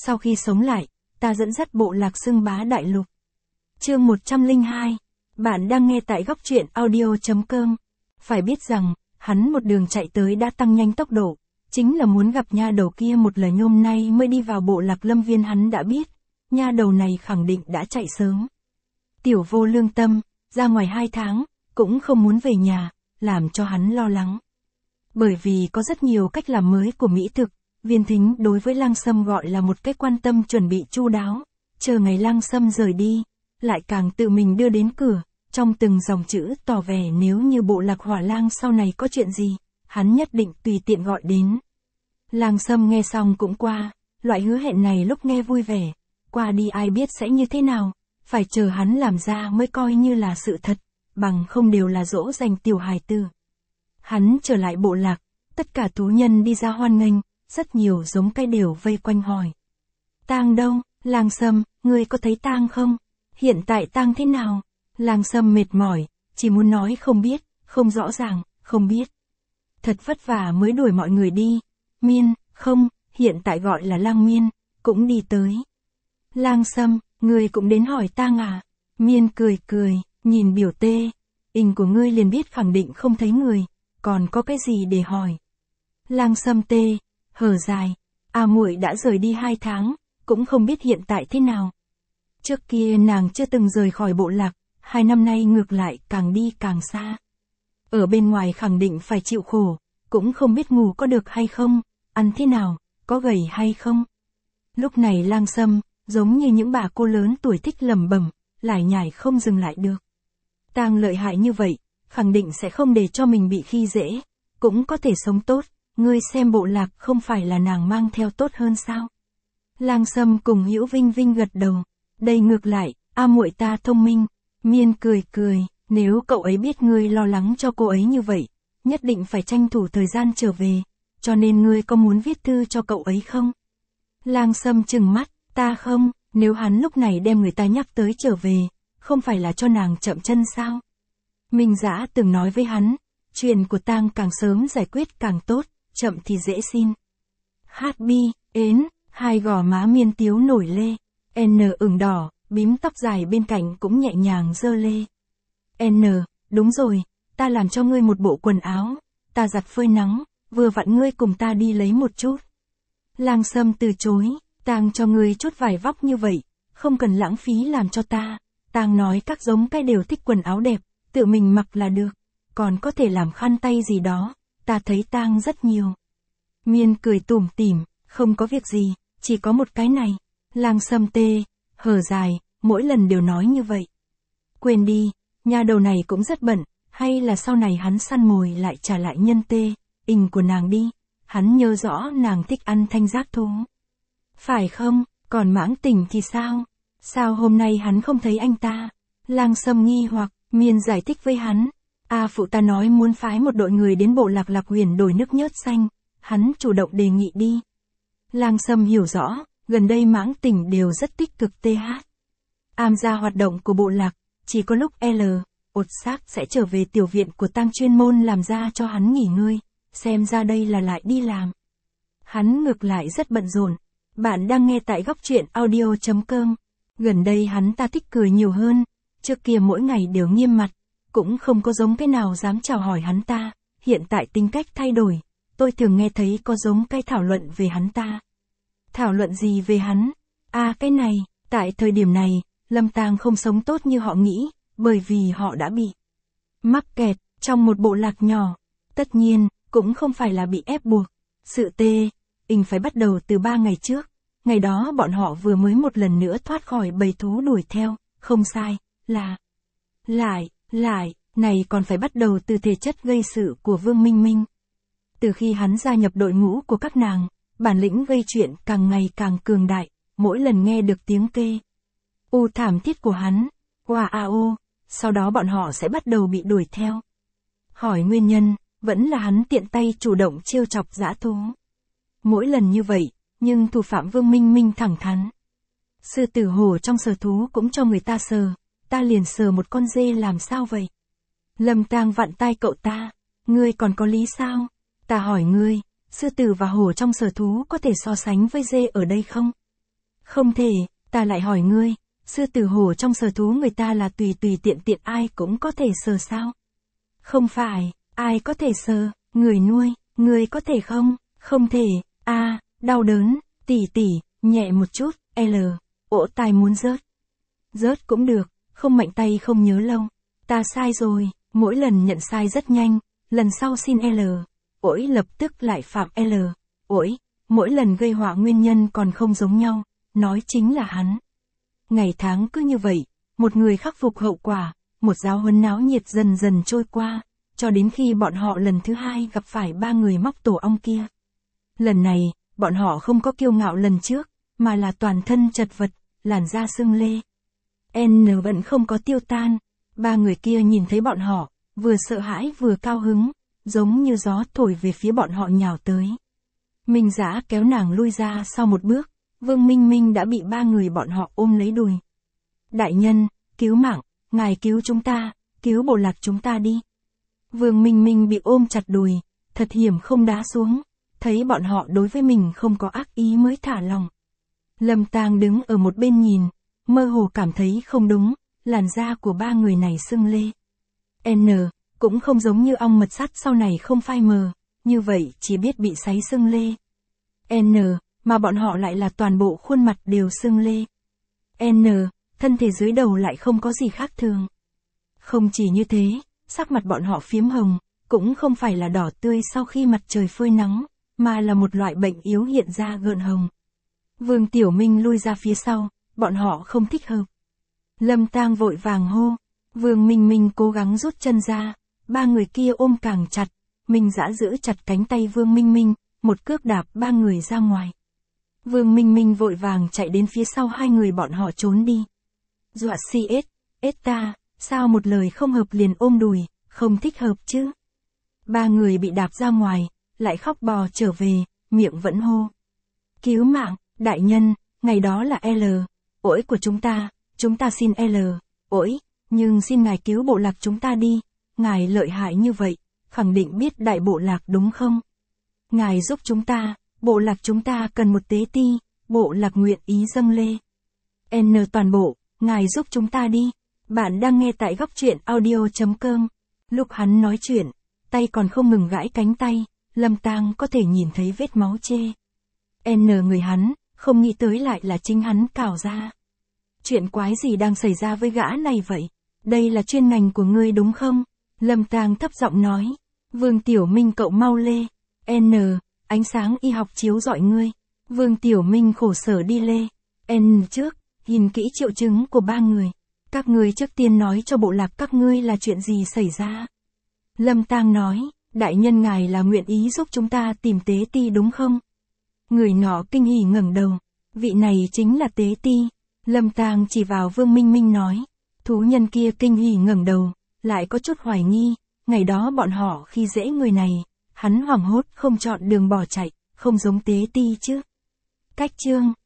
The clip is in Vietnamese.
Sau khi sống lại, ta dẫn dắt bộ lạc xưng bá đại lục. Chương 102. Bạn đang nghe tại góc truyện audio.com. Phải biết rằng, hắn một đường chạy tới đã tăng nhanh tốc độ, chính là muốn gặp nha đầu kia một lời. Hôm nay mới đi vào bộ lạc Lâm Viên hắn đã biết, nha đầu này khẳng định đã chạy sớm. Tiểu Vô lương tâm, ra ngoài 2 tháng, cũng không muốn về nhà, làm cho hắn lo lắng. Bởi vì có rất nhiều cách làm mới của mỹ thực, Viên Thính đối với Lang Sâm gọi là một cái quan tâm chuẩn bị chu đáo, chờ ngày Lang Sâm rời đi, lại càng tự mình đưa đến cửa, trong từng dòng chữ tỏ vẻ nếu như bộ lạc Hỏa Lang sau này có chuyện gì, hắn nhất định tùy tiện gọi đến. Lang Sâm nghe xong cũng qua, loại hứa hẹn này lúc nghe vui vẻ, qua đi ai biết sẽ như thế nào, phải chờ hắn làm ra mới coi như là sự thật, bằng không đều là dỗ dành tiểu hài tử. Hắn trở lại bộ lạc, tất cả thú nhân đi ra hoan nghênh, rất nhiều giống cây đều vây quanh hỏi. Tang đâu, Lang Sâm, ngươi có thấy Tang không? Hiện tại Tang thế nào? Lang Sâm mệt mỏi, chỉ muốn nói không biết, không rõ ràng, không biết. Thật vất vả mới đuổi mọi người đi. Miên, không, hiện tại gọi là Lang Miên, cũng đi tới. Lang Sâm, ngươi cũng đến hỏi Tang à? Miên cười cười, nhìn biểu tê. Hình của ngươi liền biết khẳng định không thấy người, còn có cái gì để hỏi. Lang Sâm tê, hở dài, muội đã rời đi 2 tháng, cũng không biết hiện tại thế nào. Trước kia nàng chưa từng rời khỏi bộ lạc, 2 năm nay ngược lại càng đi càng xa. Ở bên ngoài khẳng định phải chịu khổ, cũng không biết ngủ có được hay không, ăn thế nào, có gầy hay không. Lúc này Lang Sâm, giống như những bà cô lớn tuổi thích lẩm bẩm, lải nhải không dừng lại được. Tang lợi hại như vậy, khẳng định sẽ không để cho mình bị khi dễ, cũng có thể sống tốt, ngươi xem bộ lạc không phải là nàng mang theo tốt hơn sao. Lang Sâm cùng Hữu Vinh Vinh gật đầu, đây ngược lại, muội ta thông minh. Miên cười cười, nếu cậu ấy biết ngươi lo lắng cho cô ấy như vậy, nhất định phải tranh thủ thời gian trở về, cho nên ngươi có muốn viết thư cho cậu ấy không? Lang Sâm trừng mắt, ta không, nếu hắn lúc này đem người ta nhắc tới trở về, không phải là cho nàng chậm chân sao? Minh Dã từng nói với hắn, chuyện của Tang càng sớm giải quyết càng tốt, chậm thì dễ xin. Hát bi, ến, 2 gò má Miên tiếu nổi lê, N ửng đỏ, bím tóc dài bên cạnh cũng nhẹ nhàng giơ lê. N, đúng rồi, ta làm cho ngươi một bộ quần áo, ta giặt phơi nắng, vừa vặn ngươi cùng ta đi lấy một chút. Lang Sâm từ chối, Tang cho ngươi chút vải vóc như vậy, không cần lãng phí làm cho ta. Tang nói các giống cái đều thích quần áo đẹp, tự mình mặc là được, còn có thể làm khăn tay gì đó, ta thấy Tang rất nhiều. Miên cười tủm tỉm, không có việc gì, chỉ có một cái này. Lang Sâm tê, hở dài, mỗi lần đều nói như vậy. Quên đi, nha đầu này cũng rất bận, hay là sau này hắn săn mồi lại trả lại nhân tê, hình của nàng đi, hắn nhớ rõ nàng thích ăn thanh giác thú. Phải không, còn Mãng Tình thì sao? Sao hôm nay hắn không thấy anh ta? Lang Sâm nghi hoặc, Miên giải thích với hắn. Phụ ta nói muốn phái một đội người đến bộ lạc Lạc Huyền đổi nước nhớt xanh, hắn chủ động đề nghị đi. Lang Sâm hiểu rõ, gần đây Mãng Tình đều rất tích cực TH. Gia hoạt động của bộ lạc, chỉ có lúc ột xác sẽ trở về tiểu viện của Tang chuyên môn làm ra cho hắn nghỉ ngơi, xem ra đây là lại đi làm. Hắn ngược lại rất bận rộn. Bạn đang nghe tại góc truyện audio.com. Gần đây hắn ta thích cười nhiều hơn, trước kia mỗi ngày đều nghiêm mặt, cũng không có giống cái nào dám chào hỏi hắn ta, hiện tại tính cách thay đổi, tôi thường nghe thấy có giống cái thảo luận về hắn ta. Thảo luận gì về hắn? Cái này, tại thời điểm này, Lâm Tang không sống tốt như họ nghĩ, bởi vì họ đã bị mắc kẹt trong một bộ lạc nhỏ. Tất nhiên, cũng không phải là bị ép buộc. Sự hình phải bắt đầu từ 3 ngày trước. Ngày đó bọn họ vừa mới một lần nữa thoát khỏi bầy thú đuổi theo, không sai, là lại, này còn phải bắt đầu từ thể chất gây sự của Vương Minh Minh. Từ khi hắn gia nhập đội ngũ của các nàng, bản lĩnh gây chuyện càng ngày càng cường đại, mỗi lần nghe được tiếng kê thảm thiết của hắn, sau đó bọn họ sẽ bắt đầu bị đuổi theo. Hỏi nguyên nhân, vẫn là hắn tiện tay chủ động trêu chọc dã thú. Mỗi lần như vậy, nhưng thủ phạm Vương Minh Minh thẳng thắn. Sư tử hổ trong sở thú cũng cho người ta sờ, ta liền sờ một con dê làm sao vậy? Lâm Tang vặn tai cậu ta, ngươi còn có lý sao? Ta hỏi ngươi, sư tử và hổ trong sở thú có thể so sánh với dê ở đây không? Không thể, ta lại hỏi ngươi, sư tử hổ trong sở thú người ta là tùy tùy tiện tiện ai cũng có thể sờ sao? Không phải, ai có thể sờ, người nuôi, người có thể không? Không thể, đau đớn, tỷ, nhẹ một chút, ỗ tai muốn rớt. Rớt cũng được, không mạnh tay không nhớ lâu. Ta sai rồi, mỗi lần nhận sai rất nhanh, lần sau xin ỗi lập tức lại phạm ỗi, mỗi lần gây họa nguyên nhân còn không giống nhau, nói chính là hắn. Ngày tháng cứ như vậy, một người khắc phục hậu quả, một giáo huấn náo nhiệt dần dần trôi qua, cho đến khi bọn họ lần thứ hai gặp phải ba người móc tổ ong kia. Lần này, bọn họ không có kiêu ngạo lần trước, mà là toàn thân chật vật, làn da sưng lê. Vẫn không có tiêu tan, ba người kia nhìn thấy bọn họ, vừa sợ hãi vừa cao hứng, giống như gió thổi về phía bọn họ nhào tới. Minh Dã kéo nàng lui ra sau một bước, Vương Minh Minh đã bị ba người bọn họ ôm lấy đùi. Đại nhân, cứu mạng, ngài cứu chúng ta, cứu bộ lạc chúng ta đi. Vương Minh Minh bị ôm chặt đùi, thật hiểm không đá xuống, thấy bọn họ đối với mình không có ác ý mới thả lòng. Lâm Tang đứng ở một bên nhìn, mơ hồ cảm thấy không đúng, làn da của ba người này sưng lê. Cũng không giống như ong mật sắt sau này không phai mờ, như vậy chỉ biết bị sáy sưng lê. Mà bọn họ lại là toàn bộ khuôn mặt đều sưng lê. Thân thể dưới đầu lại không có gì khác thường. Không chỉ như thế, sắc mặt bọn họ phiếm hồng, cũng không phải là đỏ tươi sau khi mặt trời phơi nắng, mà là một loại bệnh yếu hiện ra gợn hồng. Vương Tiểu Minh lui ra phía sau, bọn họ không thích hợp. Lâm Tang vội vàng hô, Vương Minh Minh cố gắng rút chân ra, ba người kia ôm càng chặt, Minh Dã giữ chặt cánh tay Vương Minh Minh, một cước đạp ba người ra ngoài. Vương Minh Minh vội vàng chạy đến phía sau hai người bọn họ trốn đi. Dọa ta, sao một lời không hợp liền ôm đùi, không thích hợp chứ. Ba người bị đạp ra ngoài, lại khóc bò trở về, miệng vẫn hô. Cứu mạng, đại nhân, ngày đó là ỗi của chúng ta xin ỗi, nhưng xin ngài cứu bộ lạc chúng ta đi, ngài lợi hại như vậy, khẳng định biết đại bộ lạc đúng không? Ngài giúp chúng ta, bộ lạc chúng ta cần một tế ti, bộ lạc nguyện ý dâng lê. Toàn bộ, ngài giúp chúng ta đi. Bạn đang nghe tại góc truyện audio.com. Lúc hắn nói chuyện, tay còn không ngừng gãi cánh tay, Lâm Tang có thể nhìn thấy vết máu chê. Người hắn, không nghĩ tới lại là chính hắn cào ra. Chuyện quái gì đang xảy ra với gã này vậy? Đây là chuyên ngành của ngươi đúng không? Lâm Tang thấp giọng nói. Vương Tiểu Minh cậu mau lê. Ánh sáng y học chiếu rọi ngươi. Vương Tiểu Minh khổ sở đi lê. Trước, nhìn kỹ triệu chứng của ba người. Các ngươi trước tiên nói cho bộ lạc các ngươi là chuyện gì xảy ra. Lâm Tang nói, đại nhân ngài là nguyện ý giúp chúng ta tìm tế ti đúng không? Người nọ kinh hỉ ngẩng đầu. Vị này chính là tế ti. Lâm Tang chỉ vào Vương Minh Minh nói. Thú nhân kia kinh hỉ ngẩng đầu, lại có chút hoài nghi, ngày đó bọn họ khi dễ người này, hắn hoảng hốt không chọn đường bỏ chạy, không giống tế ti chứ. Cách chương